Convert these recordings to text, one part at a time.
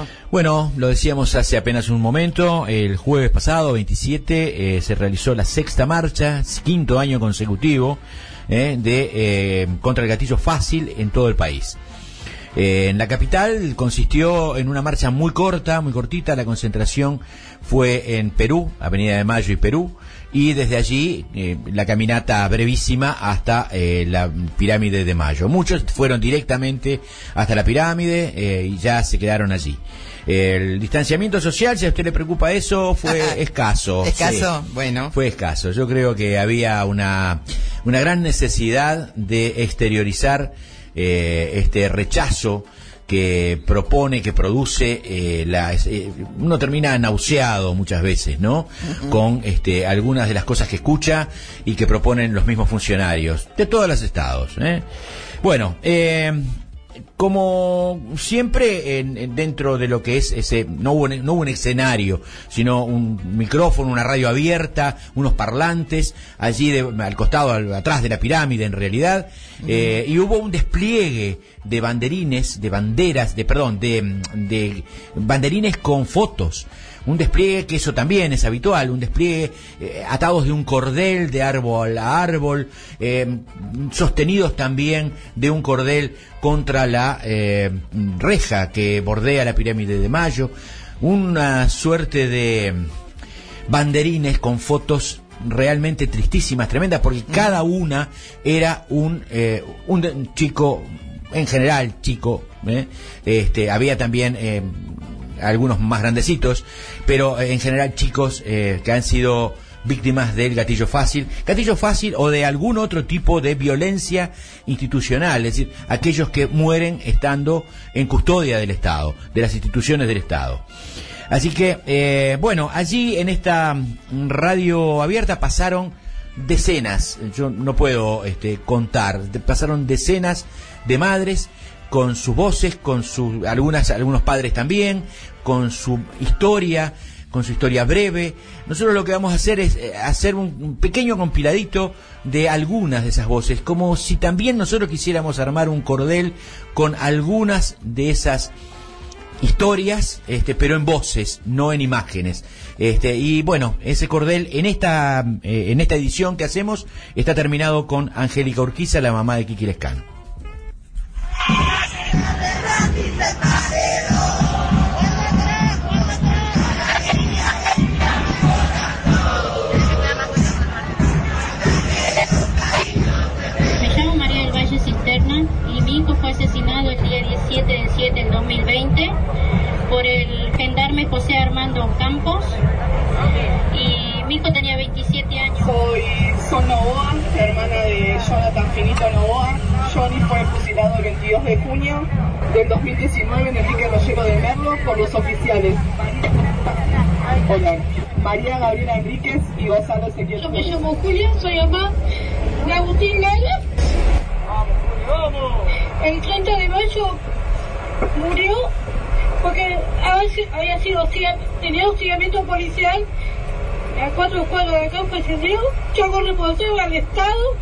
¿no? Bueno, lo decíamos hace apenas un momento, el jueves pasado, 27, se realizó la sexta marcha, quinto año consecutivo, contra el gatillo fácil en todo el país. En la capital consistió en una marcha muy cortita, la concentración fue en Perú, Avenida de Mayo y Perú, y desde allí la caminata brevísima hasta la Pirámide de Mayo. Muchos fueron directamente hasta la pirámide y ya se quedaron allí. El distanciamiento social, si a usted le preocupa eso, fue escaso. ¿Escaso? Sí, bueno. fue escaso. Yo creo que había una gran necesidad de exteriorizar este rechazo que propone, que produce, uno termina nauseado muchas veces, ¿no? Con algunas de las cosas que escucha y que proponen los mismos funcionarios de todos los estados. Bueno, como siempre, dentro de lo que es ese, no hubo un escenario, sino un micrófono, una radio abierta, unos parlantes, allí al costado, atrás de la pirámide en realidad, y hubo un despliegue de banderines, de banderines con fotos. Un despliegue que eso también es habitual, un despliegue atados de un cordel de árbol a árbol, sostenidos también de un cordel contra la reja que bordea la pirámide de Mayo, una suerte de banderines con fotos realmente tristísimas, tremendas, porque cada una era un chico, en general chico, había también algunos más grandecitos, pero en general chicos que han sido víctimas del gatillo fácil o de algún otro tipo de violencia institucional, es decir, aquellos que mueren estando en custodia del Estado, de las instituciones del Estado. Así que, bueno, allí en esta radio abierta pasaron decenas, yo no puedo contar, pasaron decenas de madres con sus voces, con algunos padres también, con su historia breve. Nosotros lo que vamos a hacer es hacer un pequeño compiladito de algunas de esas voces, como si también nosotros quisiéramos armar un cordel con algunas de esas historias, pero en voces, no en imágenes. Y bueno, ese cordel en esta edición que hacemos está terminado con Angélica Urquiza, la mamá de Kiki Lescano. Y mi hijo fue asesinado el día 17 del 7 del 2020 por el gendarme José Armando Campos, y mi hijo tenía 27 años. Soy Sol Novoa, hermana de Jonathan Finito Novoa. Johnny fue fusilado el 22 de junio del 2019 en el dique Rollero de Merlo por los oficiales. Hola. María Gabriela Enríquez y Gonzalo Ezequiel. Yo me llamo Julia, soy mamá de Agustín Gala. El 30 de mayo murió porque tenía hostigamiento policial a 4 cuadras de acá, pues yo hago responsable al Estado,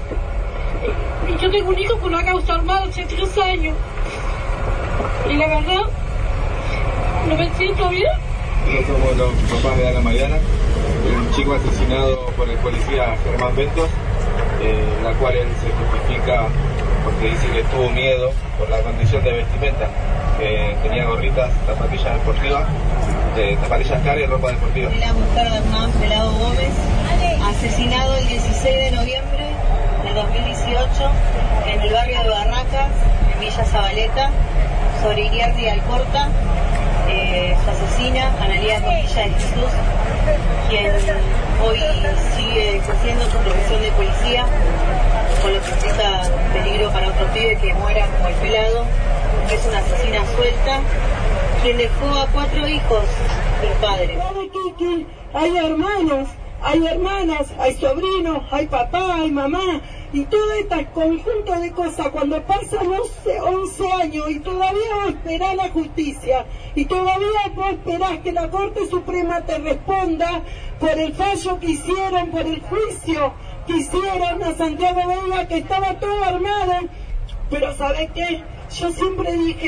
y yo tengo un hijo por una causa armada hace 3 años, y la verdad no me siento bien. Nosotros somos los papás de Ana Mariana, un chico asesinado por el policía Germán Ventos, la cual él se justifica porque dice que tuvo miedo por la condición de vestimenta, que tenía gorritas, zapatillas deportivas, zapatillas caras y ropa deportiva. La mujer de Hernán Pelado Gómez, asesinado el 16 de noviembre del 2018 en el barrio de Barracas, en Villa Zabaleta, sobre Iriarte y Alcorta. Su asesina, Analía Costilla de Jesús, quien hoy sigue ejerciendo su profesión de policía, con lo que implica peligro para otro pibe que muera como el Pelado. Es una asesina suelta, quien dejó a 4 hijos y padres. Kiki, hay hermanos, hay hermanas, hay sobrinos, hay papá, hay mamá, y todo este conjunto de cosas, cuando pasan 11 años y todavía vos esperás la justicia, y todavía vos esperás que la Corte Suprema te responda por el fallo que hicieron, por el juicio que hicieron a Santiago Vega, que estaba todo armado. Pero ¿sabés qué? Yo siempre dije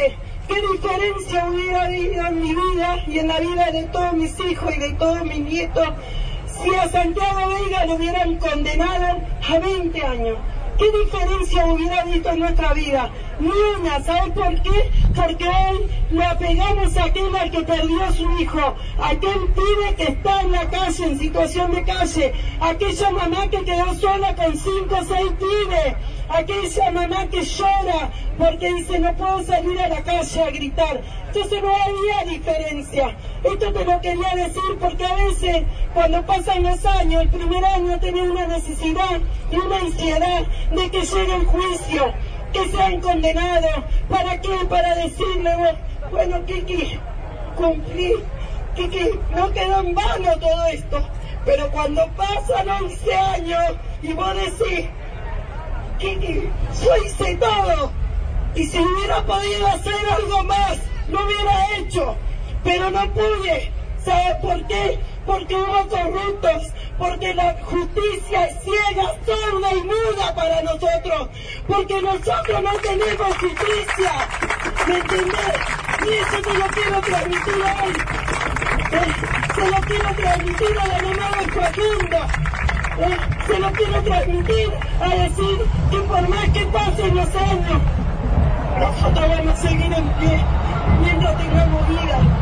¿Qué diferencia hubiera habido en mi vida y en la vida de todos mis hijos y de todos mis nietos si a Santiago Veiga lo hubieran condenado a 20 años? ¿Qué diferencia hubiera visto en nuestra vida? Ni una. ¿Sabes por qué? Porque hoy lo apegamos a aquel al que perdió a su hijo, a aquel pibe que está en la calle, en situación de calle, aquella mamá que quedó sola con 5 o 6 pibes, aquella mamá que llora porque dice no puedo salir a la calle a gritar. Entonces no había diferencia. Esto te lo quería decir porque a veces cuando pasan los años, el primer año tenés una necesidad y una ansiedad de que llegue el juicio, que sean condenados. ¿Para qué? Para decirle, bueno, Kiki, cumplí, Kiki, no quedó en vano todo esto. Pero cuando pasan 11 años y vos decís, Kiki, yo hice todo, y si hubiera podido hacer algo más, lo hubiera hecho, pero no pude. ¿Sabes por qué? Porque hubo corruptos, porque la justicia es ciega, sorda y muda para nosotros, porque nosotros no tenemos justicia, ¿me entendés? Y eso te lo quiero transmitir hoy, se lo quiero transmitir a la mamá de Facundo, se lo quiero transmitir a decir que por más que pasen los años, nosotros vamos a seguir en pie mientras tengamos vida.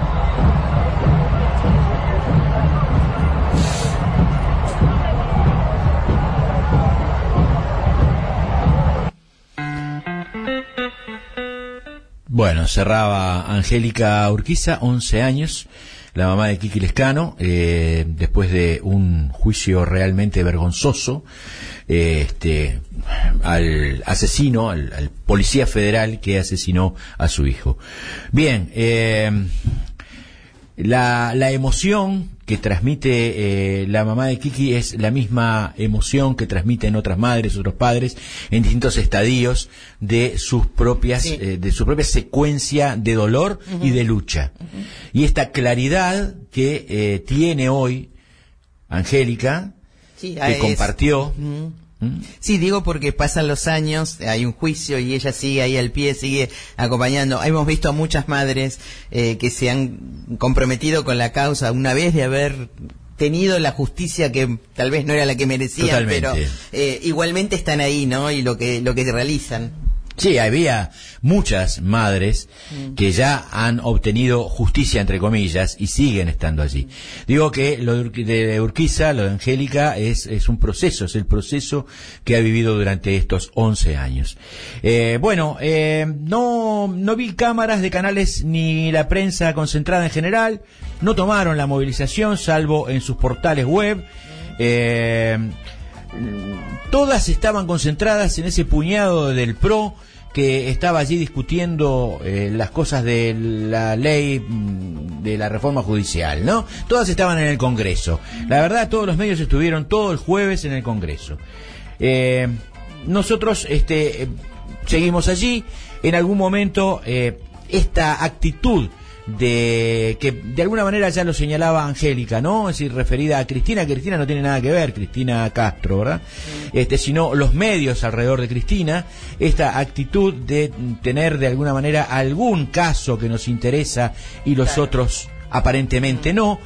Bueno, cerraba Angélica Urquiza, 11 años, la mamá de Kiki Lescano, después de un juicio realmente vergonzoso, al asesino, al policía federal que asesinó a su hijo. Bien, la emoción que transmite la mamá de Kiki es la misma emoción que transmiten otras madres, otros padres, en distintos estadios de sus propias, de su propia secuencia de dolor y de lucha. Y esta claridad que tiene hoy Angélica, que compartió. Sí, digo porque pasan los años, hay un juicio y ella sigue ahí al pie, sigue acompañando. Hemos visto a muchas madres que se han comprometido con la causa una vez de haber tenido la justicia que tal vez no era la que merecían. Totalmente. Pero igualmente están ahí, ¿no? Y lo que realizan. Sí, había muchas madres que ya han obtenido justicia, entre comillas, y siguen estando allí. Digo que lo de Urquiza, lo de Angélica, es un proceso, es el proceso que ha vivido durante estos 11 años. No vi cámaras de canales ni la prensa concentrada en general, no tomaron la movilización, salvo en sus portales web. Todas estaban concentradas en ese puñado del PRO que estaba allí discutiendo las cosas de la ley de la reforma judicial, ¿no? Todas estaban en el Congreso. La verdad, todos los medios estuvieron todo el jueves en el Congreso. Nosotros seguimos allí. En algún momento esta actitud de que de alguna manera ya lo señalaba Angélica, ¿no? Es decir, referida a Cristina. Cristina no tiene nada que ver, Cristina Castro, ¿verdad? Sino los medios alrededor de Cristina, esta actitud de tener de alguna manera algún caso que nos interesa y los otros aparentemente no,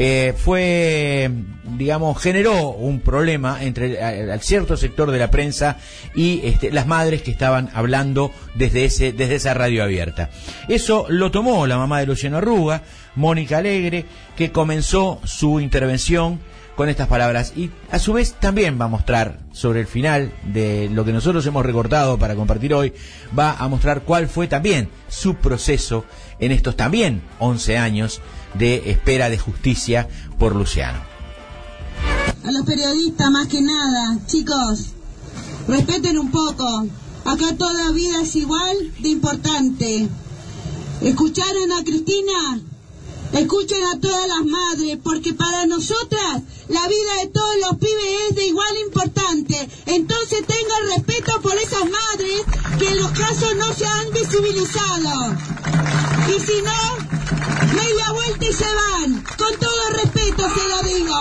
generó un problema entre el cierto sector de la prensa y las madres que estaban hablando desde esa radio abierta. Eso lo tomó la mamá de Luciano Arruga, Mónica Alegre, que comenzó su intervención con estas palabras y a su vez también va a mostrar sobre el final de lo que nosotros hemos recortado para compartir hoy, va a mostrar cuál fue también su proceso en estos también 11 años de espera de justicia por Luciano. A los periodistas más que nada, chicos, respeten un poco, acá toda vida es igual de importante. ¿Escucharon a Cristina? Escuchen a todas las madres, porque para nosotras la vida de todos los pibes es de igual importante. Entonces tengan respeto por esas madres que en los casos no se han visibilizado. Y si no, media vuelta y se van. Con todo respeto se lo digo.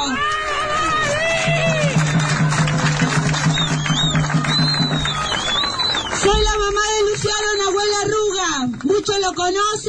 Soy la mamá de Luciano Nahuel Arruga. Muchos lo conocen.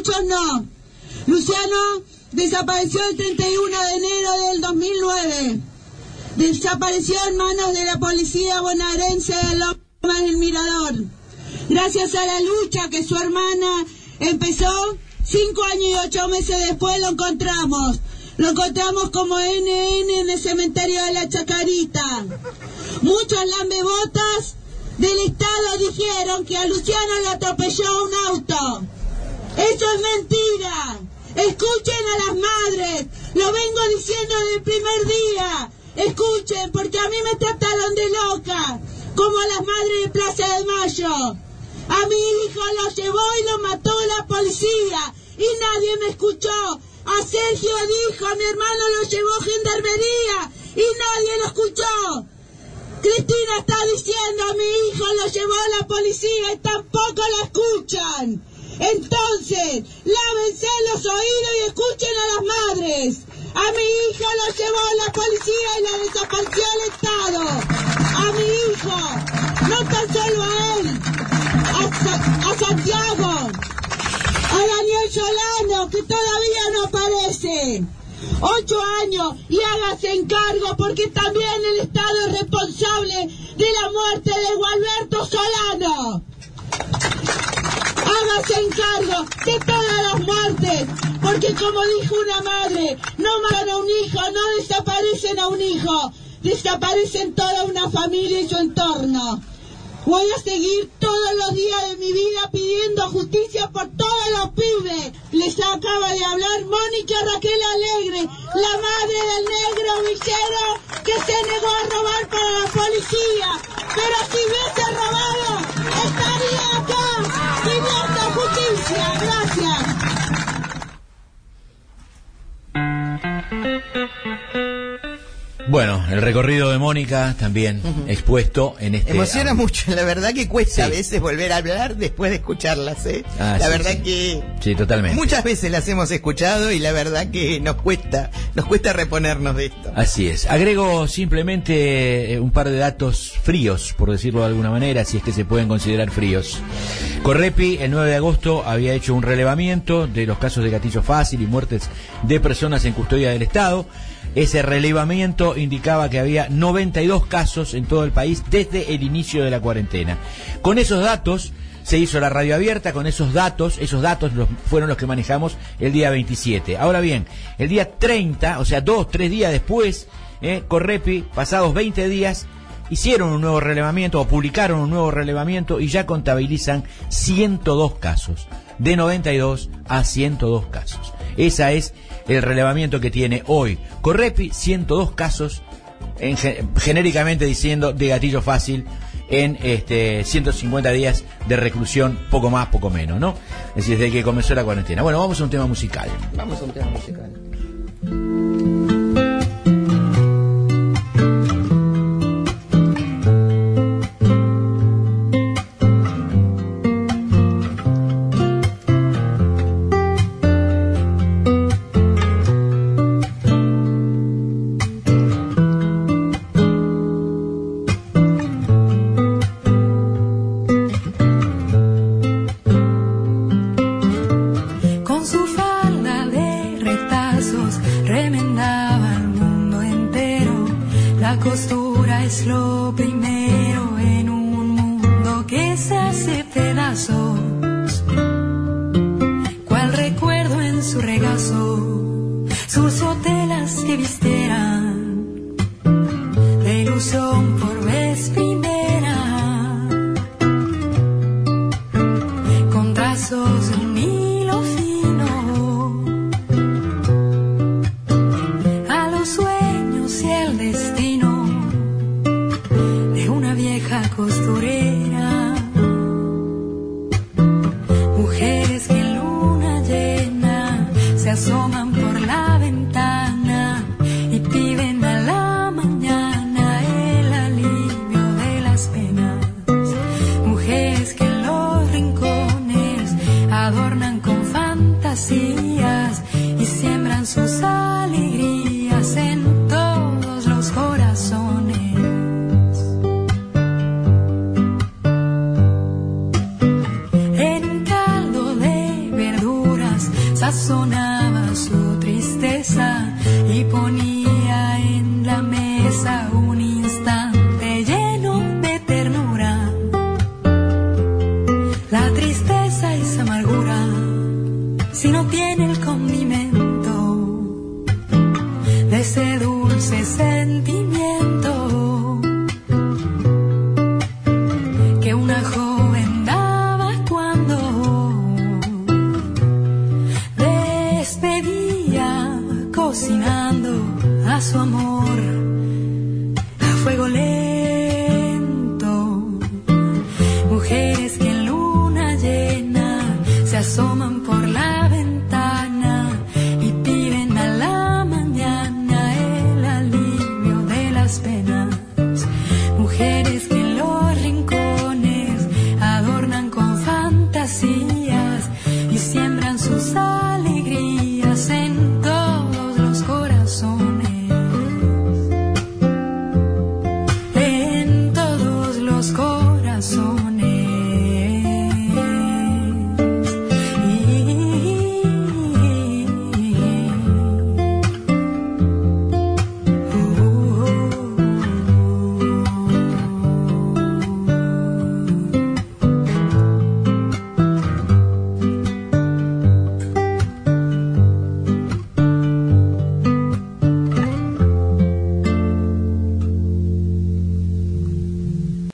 muchos no. Luciano desapareció el 31 de enero del 2009. Desapareció en manos de la policía bonaerense de Lomas del Mirador. Gracias a la lucha que su hermana empezó, 5 años y 8 meses después lo encontramos. Lo encontramos como NN en el cementerio de la Chacarita. Muchos lambebotas del Estado dijeron que a Luciano le atropelló un auto. Eso es mentira. Escuchen a las madres. Lo vengo diciendo desde el primer día. Escuchen, porque a mí me trataron de loca, como a las madres de Plaza de Mayo. A mi hijo lo llevó y lo mató la policía y nadie me escuchó. A Sergio dijo, a mi hermano lo llevó Gendarmería y nadie lo escuchó. Cristina está diciendo, a mi hijo lo llevó la policía y tampoco lo escuchan. Entonces, lávense los oídos y escuchen a las madres. A mi hijo lo llevó la policía y la desapareció el Estado. A mi hijo, no tan solo a él, a Santiago, a Daniel Solano, que todavía no aparece. 8 años y hágase encargo, porque también el Estado es responsable de la muerte de Gualberto Solano. Hágase encargo de todas las muertes, porque como dijo una madre, no matan a un hijo, no desaparecen a un hijo, desaparecen toda una familia y su entorno. Voy a seguir todos los días de mi vida pidiendo justicia por todos los pibes. Les acaba de hablar Mónica Raquel Alegre, la madre del negro villero que se negó a robar para la policía. Pero si hubiese robado, estaría acá pidiendo justicia. Gracias. Bueno, el recorrido de Mónica también expuesto en este... Emociona mucho, la verdad que cuesta a Sí. veces volver a hablar después de escucharlas, ¿eh? Ah, la sí, verdad sí. que... Sí, totalmente. Muchas veces las hemos escuchado y la verdad que nos cuesta reponernos de esto. Así es. Agrego simplemente un par de datos fríos, por decirlo de alguna manera, si es que se pueden considerar fríos. Correpi, el 9 de agosto, había hecho un relevamiento de los casos de gatillo fácil y muertes de personas en custodia del Estado. Ese relevamiento indicaba que había 92 casos en todo el país desde el inicio de la cuarentena. Con esos datos se hizo la radio abierta, con esos datos fueron los que manejamos el día 27. Ahora bien, el día 30, o sea, 2-3 días después, Correpi, pasados 20 días, hicieron un nuevo relevamiento o publicaron un nuevo relevamiento y ya contabilizan 102 casos, de 92 a 102 casos. Esa es el relevamiento que tiene hoy Correpi, 102 casos, genéricamente diciendo, de gatillo fácil, en 150 días de reclusión, poco más, poco menos, ¿no? Es decir, desde que comenzó la cuarentena. Bueno, vamos a un tema musical. Vamos a un tema musical. Con su falda de retazos remendaba el mundo entero. La costura es lo primero en un mundo que se hace pedazos. Cual recuerdo en su regazo, sus telas que vistieran de ilusión por vez primera, con trazos de un hilo fino, a los sueños y el destino de una vieja costurera. Mujeres que en luna llena se asoman por la ventana y piden a la mañana el alivio de las penas. Mujeres que en los rincones adornan con fantasías y siembran sus alegrías en todos los corazones. En un caldo de verduras llenaba su tristeza y ponía en la mesa un instante lleno de ternura. La tristeza es amargura si no tiene el condimento de ese dulce sentimiento que una joven daba cuando despedía cocinando a su amor a fuego lento. Mujeres que en luna llena se asoman por la ventana y piden a la mañana el alivio de las penas. Mujeres que en los rincones adornan con fantasías y siembran sus alegrías en todos los corazones. En todos los corazones.